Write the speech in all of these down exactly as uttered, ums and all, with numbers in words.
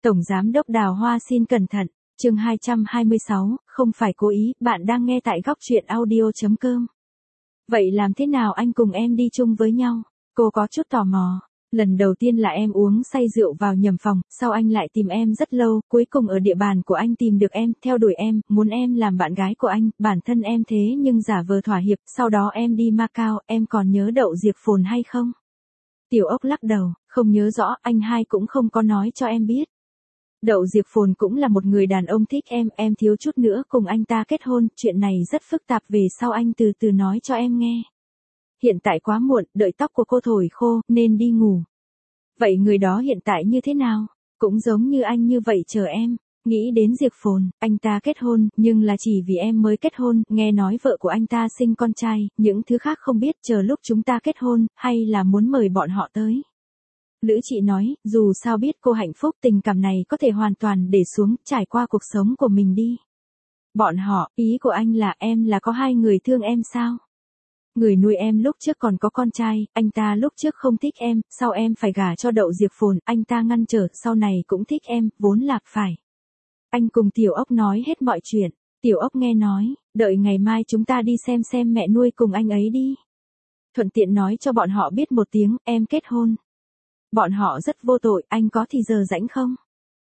Tổng Giám đốc Đào Hoa xin cẩn thận, chương hai trăm hai mươi sáu, không phải cố ý, bạn đang nghe tại góc truyện audio chấm com. Vậy làm thế nào anh cùng em đi chung với nhau? Cô có chút tò mò. Lần đầu tiên là em uống say rượu vào nhầm phòng, sau anh lại tìm em rất lâu, cuối cùng ở địa bàn của anh tìm được em, theo đuổi em, muốn em làm bạn gái của anh, bản thân em thế nhưng giả vờ thỏa hiệp, sau đó em đi Macau, em còn nhớ Đậu Diệp Phồn hay không? Tiểu Ốc lắc đầu, không nhớ rõ, anh hai cũng không có nói cho em biết. Đậu Diệp Phồn cũng là một người đàn ông thích em, em thiếu chút nữa cùng anh ta kết hôn, chuyện này rất phức tạp, về sau anh từ từ nói cho em nghe. Hiện tại quá muộn, đợi tóc của cô thổi khô, nên đi ngủ. Vậy người đó hiện tại như thế nào? Cũng giống như anh như vậy chờ em. Nghĩ đến Diệp Phồn, anh ta kết hôn, nhưng là chỉ vì em mới kết hôn, nghe nói vợ của anh ta sinh con trai, những thứ khác không biết, chờ lúc chúng ta kết hôn, hay là muốn mời bọn họ tới. Lữ Chị nói, dù sao biết cô hạnh phúc, tình cảm này có thể hoàn toàn để xuống, trải qua cuộc sống của mình đi. Bọn họ, ý của anh là em là có hai người thương em sao? Người nuôi em lúc trước còn có con trai, anh ta lúc trước không thích em, sau em phải gả cho Đậu Diệp Phồn, anh ta ngăn trở, sau này cũng thích em, vốn là phải. Anh cùng Tiểu Ốc nói hết mọi chuyện, Tiểu Ốc nghe nói, đợi ngày mai chúng ta đi xem xem mẹ nuôi cùng anh ấy đi. Thuận tiện nói cho bọn họ biết một tiếng, em kết hôn. Bọn họ rất vô tội, anh có thì giờ rảnh không?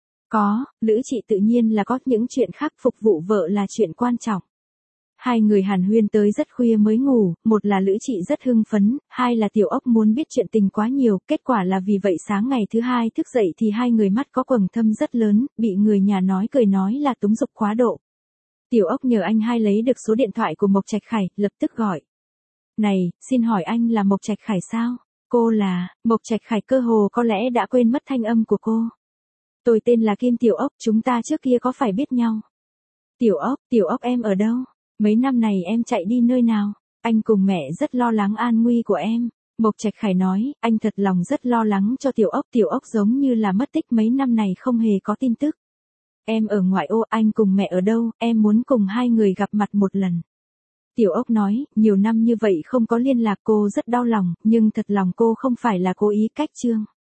Có, Lữ Chị tự nhiên là có, những chuyện khác phục vụ vợ là chuyện quan trọng. Hai người hàn huyên tới rất khuya mới ngủ, một là Lữ Chị rất hưng phấn, hai là Tiểu Ốc muốn biết chuyện tình quá nhiều, kết quả là vì vậy sáng ngày thứ hai thức dậy thì hai người mắt có quầng thâm rất lớn, bị người nhà nói cười nói là túng dục quá độ. Tiểu Ốc nhờ anh hai lấy được số điện thoại của Mộc Trạch Khải, lập tức gọi. Này, xin hỏi anh là Mộc Trạch Khải sao? Cô là, Mộc Trạch Khải cơ hồ có lẽ đã quên mất thanh âm của cô. Tôi tên là Kim Tiểu Ốc, chúng ta trước kia có phải biết nhau? Tiểu Ốc, Tiểu Ốc em ở đâu? Mấy năm này em chạy đi nơi nào? Anh cùng mẹ rất lo lắng an nguy của em. Mộc Trạch Khải nói, anh thật lòng rất lo lắng cho Tiểu Ốc. Tiểu Ốc giống như là mất tích mấy năm này không hề có tin tức. Em ở ngoại ô, anh cùng mẹ ở đâu, em muốn cùng hai người gặp mặt một lần. Tiểu Ốc nói, nhiều năm như vậy không có liên lạc, cô rất đau lòng, nhưng thật lòng cô không phải là cố ý cách Trương.